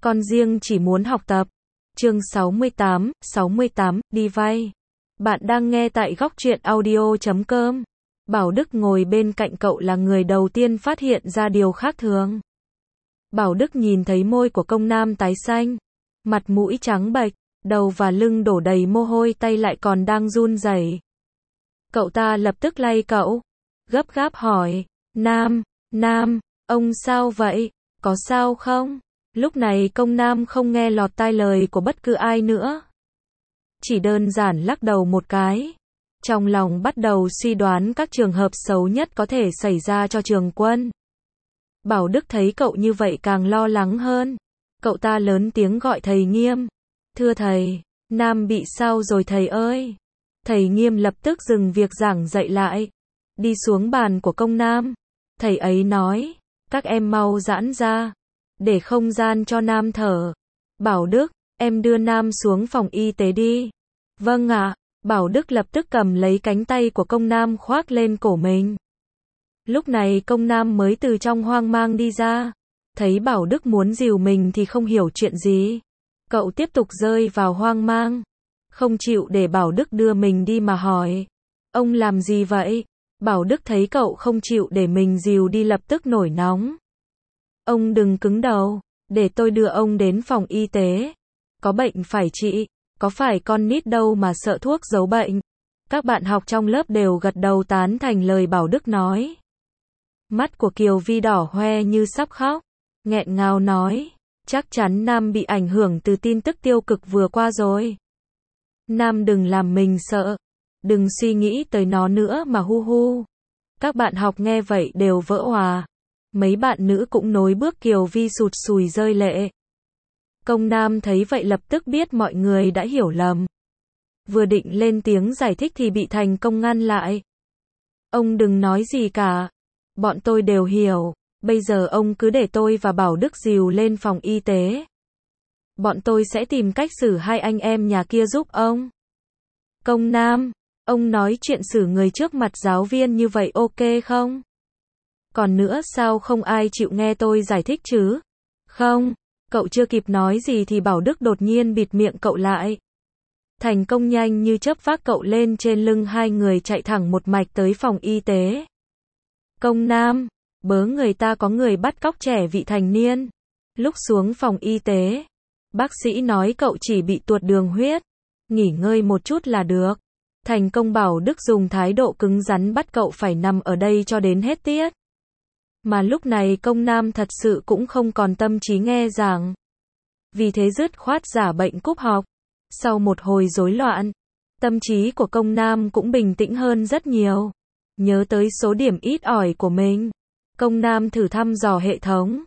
Con riêng chỉ muốn học tập. Chương 68, đi vay. Bạn đang nghe tại góc truyện audio.com. Bảo Đức ngồi bên cạnh cậu là người đầu tiên phát hiện ra điều khác thường. Bảo Đức nhìn thấy môi của công nam tái xanh, mặt mũi trắng bệch, đầu và lưng đổ đầy mồ hôi, tay lại còn đang run rẩy. Cậu ta lập tức lay cậu, gấp gáp hỏi, Nam, ông sao vậy, có sao không? Lúc này công nam không nghe lọt tai lời của bất cứ ai nữa. Chỉ đơn giản lắc đầu một cái. Trong lòng bắt đầu suy đoán các trường hợp xấu nhất có thể xảy ra cho Trường Quân. Bảo Đức thấy cậu như vậy càng lo lắng hơn. Cậu ta lớn tiếng gọi thầy Nghiêm. Thưa thầy, Nam bị sao rồi thầy ơi? Thầy Nghiêm lập tức dừng việc giảng dạy lại. Đi xuống bàn của công nam. Thầy ấy nói, các em mau giãn ra, để không gian cho Nam thở. Bảo Đức, em đưa Nam xuống phòng y tế đi. Vâng ạ. Bảo Đức lập tức cầm lấy cánh tay của công nam khoác lên cổ mình. Lúc này công nam mới từ trong hoang mang đi ra. Thấy Bảo Đức muốn dìu mình thì không hiểu chuyện gì. Cậu tiếp tục rơi vào hoang mang. Không chịu để Bảo Đức đưa mình đi mà hỏi. Ông làm gì vậy? Bảo Đức thấy cậu không chịu để mình dìu đi lập tức nổi nóng. Ông đừng cứng đầu, để tôi đưa ông đến phòng y tế. Có bệnh phải trị, có phải con nít đâu mà sợ thuốc giấu bệnh. Các bạn học trong lớp đều gật đầu tán thành lời Bảo Đức nói. Mắt của Kiều Vi đỏ hoe như sắp khóc, nghẹn ngào nói, chắc chắn Nam bị ảnh hưởng từ tin tức tiêu cực vừa qua rồi. Nam đừng làm mình sợ, đừng suy nghĩ tới nó nữa mà hu. Các bạn học nghe vậy đều vỡ òa. Mấy bạn nữ cũng nối bước Kiều Vi sụt sùi rơi lệ. Công nam thấy vậy lập tức biết mọi người đã hiểu lầm. Vừa định lên tiếng giải thích thì bị Thành Công ngăn lại. Ông đừng nói gì cả. Bọn tôi đều hiểu. Bây giờ ông cứ để tôi và Bảo Đức dìu lên phòng y tế. Bọn tôi sẽ tìm cách xử hai anh em nhà kia giúp ông. Công nam, ông nói chuyện xử người trước mặt giáo viên như vậy ok không? Còn nữa sao không ai chịu nghe tôi giải thích chứ? Không, cậu chưa kịp nói gì thì Bảo Đức đột nhiên bịt miệng cậu lại. Thành Công nhanh như chớp vác cậu lên trên lưng, hai người chạy thẳng một mạch tới phòng y tế. Công nam, bớ người ta có người bắt cóc trẻ vị thành niên. Lúc xuống phòng y tế, bác sĩ nói cậu chỉ bị tuột đường huyết, nghỉ ngơi một chút là được. Thành Công bảo Đức dùng thái độ cứng rắn bắt cậu phải nằm ở đây cho đến hết tiết. Mà lúc này công nam thật sự cũng không còn tâm trí nghe giảng. Vì thế dứt khoát giả bệnh cúp học. Sau một hồi rối loạn, tâm trí của công nam cũng bình tĩnh hơn rất nhiều. Nhớ tới số điểm ít ỏi của mình, công nam thử thăm dò hệ thống.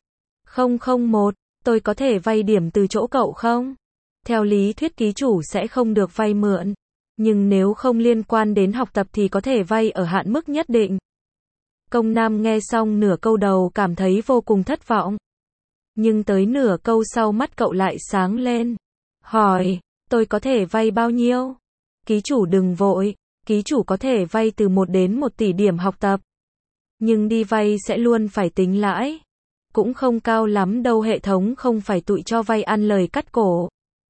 001, tôi có thể vay điểm từ chỗ cậu không? Theo lý thuyết ký chủ sẽ không được vay mượn. Nhưng nếu không liên quan đến học tập thì có thể vay ở hạn mức nhất định. Công nam nghe xong nửa câu đầu cảm thấy vô cùng thất vọng. Nhưng tới nửa câu sau mắt cậu lại sáng lên. Hỏi, tôi có thể vay bao nhiêu? Ký chủ đừng vội, ký chủ có thể vay từ 1 đến 1 tỷ điểm học tập. Nhưng đi vay sẽ luôn phải tính lãi. Cũng không cao lắm đâu, hệ thống không phải tụi cho vay ăn lời cắt cổ.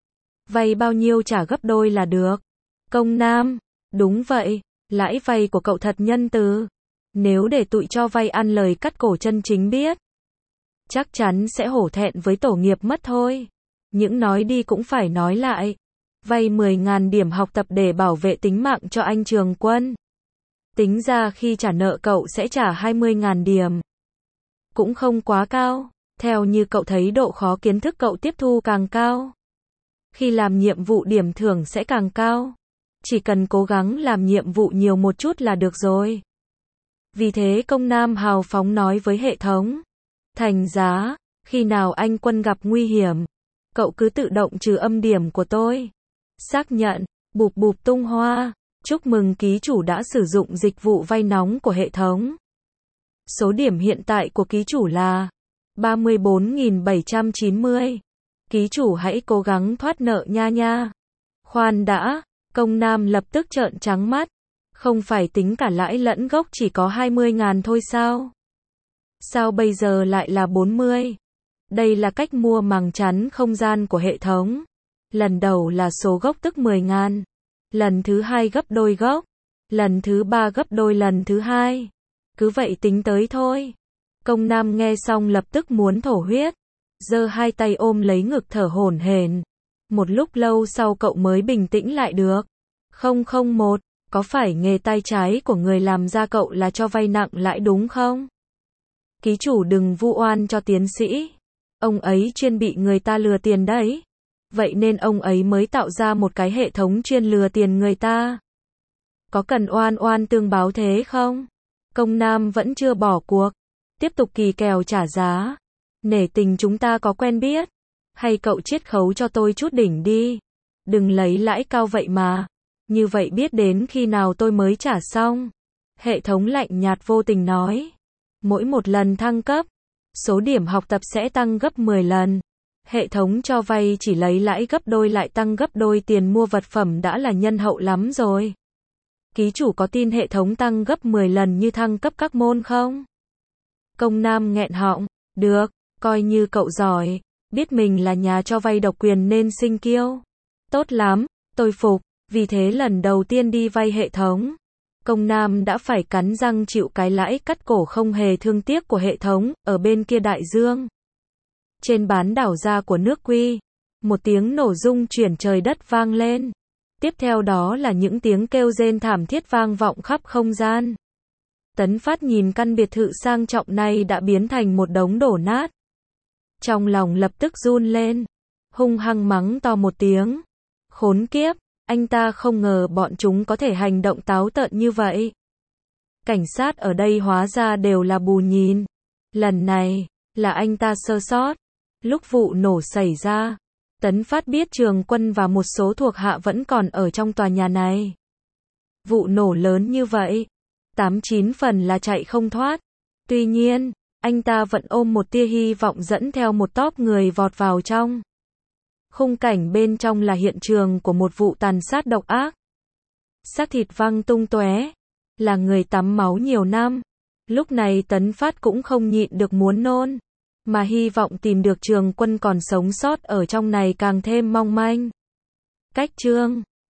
Vay bao nhiêu trả gấp đôi là được. Công nam, đúng vậy, lãi vay của cậu thật nhân từ. Nếu để tụi cho vay ăn lời cắt cổ chân chính biết, chắc chắn sẽ hổ thẹn với tổ nghiệp mất thôi. Những nói đi cũng phải nói lại. Vay 10.000 điểm học tập để bảo vệ tính mạng cho anh Trường Quân. Tính ra khi trả nợ cậu sẽ trả 20.000 điểm. Cũng không quá cao. Theo như cậu thấy độ khó kiến thức cậu tiếp thu càng cao, khi làm nhiệm vụ điểm thưởng sẽ càng cao. Chỉ cần cố gắng làm nhiệm vụ nhiều một chút là được rồi. Vì thế công nam hào phóng nói với hệ thống. Thành giá, khi nào anh Quân gặp nguy hiểm, cậu cứ tự động trừ âm điểm của tôi. Xác nhận, bụp bụp tung hoa. Chúc mừng ký chủ đã sử dụng dịch vụ vay nóng của hệ thống. Số điểm hiện tại của ký chủ là 34.790. Ký chủ hãy cố gắng thoát nợ nha. Khoan đã, công nam lập tức trợn trắng mắt. Không phải tính cả lãi lẫn gốc chỉ có 20.000 thôi sao? Sao bây giờ lại là 40? Đây là cách mua màng chắn không gian của hệ thống. Lần đầu là số gốc tức 10.000. Lần thứ hai gấp đôi gốc. Lần thứ ba gấp đôi lần thứ hai. Cứ vậy tính tới thôi. Công Nam nghe xong lập tức muốn thổ huyết. Giơ hai tay ôm lấy ngực thở hổn hển. Một lúc lâu sau cậu mới bình tĩnh lại được. 001, có phải nghề tay trái của người làm ra cậu là cho vay nặng lãi đúng không? Ký chủ đừng vu oan cho tiến sĩ. Ông ấy chuyên bị người ta lừa tiền đấy. Vậy nên ông ấy mới tạo ra một cái hệ thống chuyên lừa tiền người ta. Có cần oan oan tương báo thế không? Công Nam vẫn chưa bỏ cuộc. Tiếp tục kỳ kèo trả giá. Nể tình chúng ta có quen biết. Hay cậu chiết khấu cho tôi chút đỉnh đi. Đừng lấy lãi cao vậy mà. Như vậy biết đến khi nào tôi mới trả xong. Hệ thống lạnh nhạt vô tình nói. Mỗi một lần thăng cấp, số điểm học tập sẽ tăng gấp 10 lần. Hệ thống cho vay chỉ lấy lãi gấp đôi lại tăng gấp đôi tiền mua vật phẩm đã là nhân hậu lắm rồi. Ký chủ có tin hệ thống tăng gấp 10 lần như thăng cấp các môn không? Công Nam nghẹn họng. Được, coi như cậu giỏi. Biết mình là nhà cho vay độc quyền nên sinh kiêu. Tốt lắm, tôi phục. Vì thế lần đầu tiên đi vay hệ thống, Công Nam đã phải cắn răng chịu cái lãi cắt cổ không hề thương tiếc của hệ thống. Ở bên kia đại dương, trên bán đảo ra của nước Quy, một tiếng nổ rung chuyển trời đất vang lên. Tiếp theo đó là những tiếng kêu rên thảm thiết vang vọng khắp không gian. Tấn Phát nhìn căn biệt thự sang trọng này đã biến thành một đống đổ nát. Trong lòng lập tức run lên, hung hăng mắng to một tiếng. Khốn kiếp, anh ta không ngờ bọn chúng có thể hành động táo tợn như vậy. Cảnh sát ở đây hóa ra đều là bù nhìn. Lần này, là anh ta sơ sót. Lúc vụ nổ xảy ra, Tấn Phát biết Trường Quân và một số thuộc hạ vẫn còn ở trong tòa nhà này. Vụ nổ lớn như vậy, 89 phần là chạy không thoát. Tuy nhiên, anh ta vẫn ôm một tia hy vọng dẫn theo một tốp người vọt vào trong. Khung cảnh bên trong là hiện trường của một vụ tàn sát độc ác. Xác thịt văng tung tóe, là người tắm máu nhiều năm. Lúc này Tấn Phát cũng không nhịn được muốn nôn, mà hy vọng tìm được Trường Quân còn sống sót ở trong này càng thêm mong manh. Cách chương